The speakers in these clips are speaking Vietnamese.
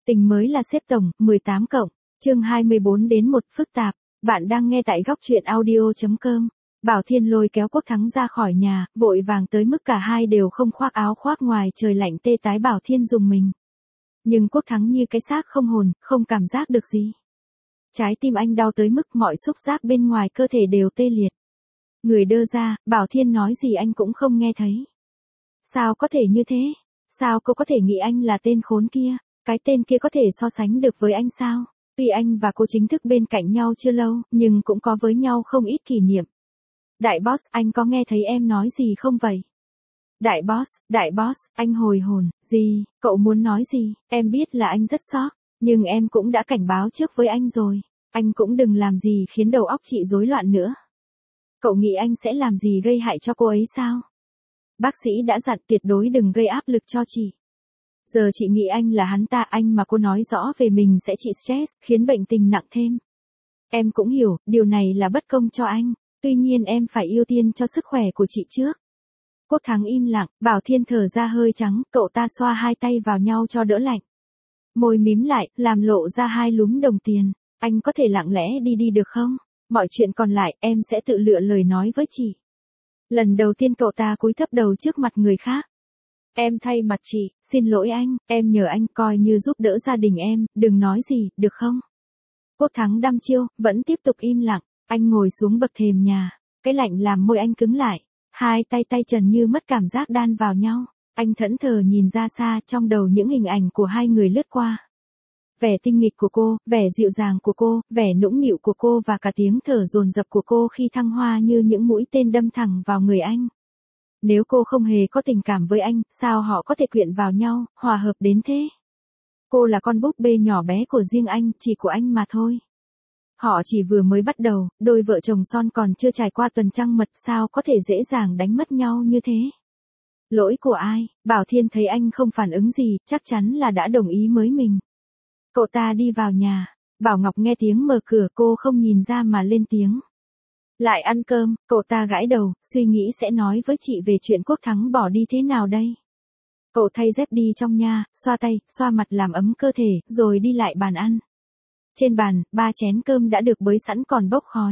Tình mới là xếp tổng, 18 cộng, chương 24 đến 1 phức tạp. Bạn đang nghe tại góc truyện audio.com. Bảo Thiên lôi kéo Quốc Thắng ra khỏi nhà, vội vàng tới mức cả hai đều không khoác áo khoác ngoài trời lạnh tê tái. Bảo Thiên dùng mình. Nhưng Quốc Thắng như cái xác không hồn, không cảm giác được gì. Trái tim anh đau tới mức mọi xúc giác bên ngoài cơ thể đều tê liệt. Người đơ ra, Bảo Thiên nói gì anh cũng không nghe thấy. Sao có thể như thế? Sao cô có thể nghĩ anh là tên khốn kia? Cái tên kia có thể so sánh được với anh sao? Tuy anh và cô chính thức bên cạnh nhau chưa lâu, nhưng cũng có với nhau không ít kỷ niệm. Đại boss, anh có nghe thấy em nói gì không vậy? Đại boss, anh hồi hồn, gì, cậu muốn nói gì? Em biết là anh rất sốc, nhưng em cũng đã cảnh báo trước với anh rồi. Anh cũng đừng làm gì khiến đầu óc chị rối loạn nữa. Cậu nghĩ anh sẽ làm gì gây hại cho cô ấy sao? Bác sĩ đã dặn tuyệt đối đừng gây áp lực cho chị. Giờ chị nghĩ anh là hắn ta, anh mà cô nói rõ về mình sẽ chị stress, khiến bệnh tình nặng thêm. Em cũng hiểu, điều này là bất công cho anh, tuy nhiên em phải ưu tiên cho sức khỏe của chị trước. Quốc Thắng im lặng, Bảo Thiên thở ra hơi trắng, cậu ta xoa hai tay vào nhau cho đỡ lạnh. Môi mím lại, làm lộ ra hai lúm đồng tiền, anh có thể lặng lẽ đi được không? Mọi chuyện còn lại, em sẽ tự lựa lời nói với chị. Lần đầu tiên cậu ta cúi thấp đầu trước mặt người khác. Em thay mặt chị, xin lỗi anh, em nhờ anh coi như giúp đỡ gia đình em, đừng nói gì, được không? Quốc Thắng đăm chiêu, vẫn tiếp tục im lặng, anh ngồi xuống bậc thềm nhà, cái lạnh làm môi anh cứng lại, hai tay trần như mất cảm giác đan vào nhau, anh thẫn thờ nhìn ra xa, trong đầu những hình ảnh của hai người lướt qua. Vẻ tinh nghịch của cô, vẻ dịu dàng của cô, vẻ nũng nịu của cô và cả tiếng thở dồn dập của cô khi thăng hoa như những mũi tên đâm thẳng vào người anh. Nếu cô không hề có tình cảm với anh, sao họ có thể quyện vào nhau, hòa hợp đến thế? Cô là con búp bê nhỏ bé của riêng anh, chỉ của anh mà thôi. Họ chỉ vừa mới bắt đầu, đôi vợ chồng son còn chưa trải qua tuần trăng mật, sao có thể dễ dàng đánh mất nhau như thế? Lỗi của ai? Bảo Thiên thấy anh không phản ứng gì, chắc chắn là đã đồng ý với mình. Cậu ta đi vào nhà, Bảo Ngọc nghe tiếng mở cửa, cô không nhìn ra mà lên tiếng. Lại ăn cơm, cậu ta gãi đầu, suy nghĩ sẽ nói với chị về chuyện Quốc Thắng bỏ đi thế nào đây. Cậu thay dép đi trong nhà, xoa tay, xoa mặt làm ấm cơ thể, rồi đi lại bàn ăn. Trên bàn, 3 chén cơm đã được bới sẵn còn bốc khói.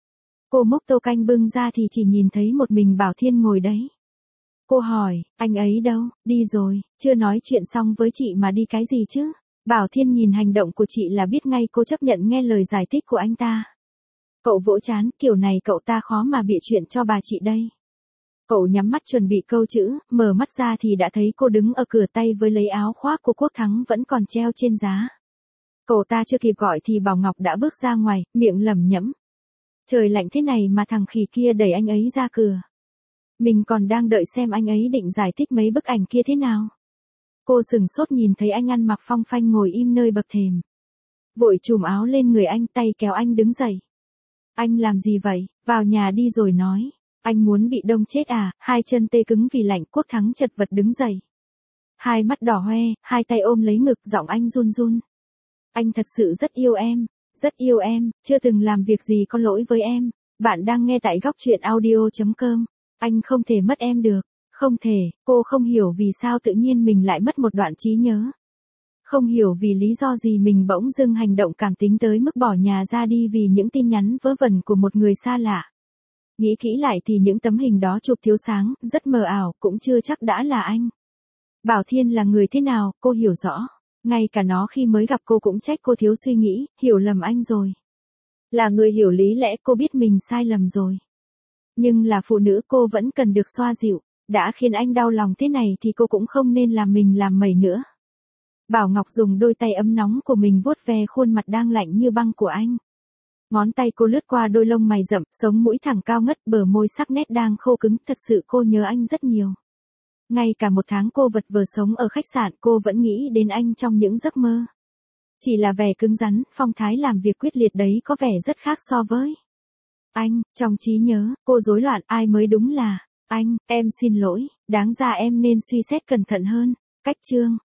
Cô múc tô canh bưng ra thì chỉ nhìn thấy một mình Bảo Thiên ngồi đấy. Cô hỏi, anh ấy đâu? Đi rồi, chưa nói chuyện xong với chị mà đi cái gì chứ? Bảo Thiên nhìn hành động của chị là biết ngay cô chấp nhận nghe lời giải thích của anh ta. Cậu vỗ trán, kiểu này cậu ta khó mà bịa chuyện cho bà chị đây. Cậu nhắm mắt chuẩn bị câu chữ, mở mắt ra thì đã thấy cô đứng ở cửa, tay với lấy áo khoác của Quốc Thắng vẫn còn treo trên giá. Cậu ta chưa kịp gọi thì Bảo Ngọc đã bước ra ngoài, miệng lẩm nhẩm. Trời lạnh thế này mà thằng khỉ kia đẩy anh ấy ra cửa. Mình còn đang đợi xem anh ấy định giải thích mấy bức ảnh kia thế nào. Cô sừng sốt nhìn thấy anh ăn mặc phong phanh ngồi im nơi bậc thềm. Vội trùm áo lên người anh, tay kéo anh đứng dậy. Anh làm gì vậy? Vào nhà đi rồi nói. Anh muốn bị đông chết à? Hai chân tê cứng vì lạnh. Quốc Thắng chật vật đứng dậy. Hai mắt đỏ hoe, hai tay ôm lấy ngực, giọng anh run run. Anh thật sự rất yêu em, chưa từng làm việc gì có lỗi với em. Bạn đang nghe tại góc truyện audio.com. Anh không thể mất em được. Không thể, cô không hiểu vì sao tự nhiên mình lại mất một đoạn trí nhớ. Không hiểu vì lý do gì mình bỗng dưng hành động cảm tính tới mức bỏ nhà ra đi vì những tin nhắn vớ vẩn của một người xa lạ. Nghĩ kỹ lại thì những tấm hình đó chụp thiếu sáng, rất mờ ảo, cũng chưa chắc đã là anh. Bảo Thiên là người thế nào, cô hiểu rõ. Ngay cả nó khi mới gặp cô cũng trách cô thiếu suy nghĩ, hiểu lầm anh rồi. Là người hiểu lý lẽ, cô biết mình sai lầm rồi. Nhưng là phụ nữ, cô vẫn cần được xoa dịu. Đã khiến anh đau lòng thế này thì cô cũng không nên làm mình làm mẩy nữa. Bảo Ngọc dùng đôi tay ấm nóng của mình vuốt ve khuôn mặt đang lạnh như băng của anh. Ngón tay cô lướt qua đôi lông mày rậm, sống mũi thẳng cao ngất, bờ môi sắc nét đang khô cứng, thật sự cô nhớ anh rất nhiều. Ngay cả một tháng cô vật vờ sống ở khách sạn, cô vẫn nghĩ đến anh trong những giấc mơ. Chỉ là vẻ cứng rắn, phong thái làm việc quyết liệt đấy có vẻ rất khác so với anh. Trong trí nhớ, cô rối loạn, ai mới đúng là anh. Em xin lỗi, đáng ra em nên suy xét cẩn thận hơn. Cách chương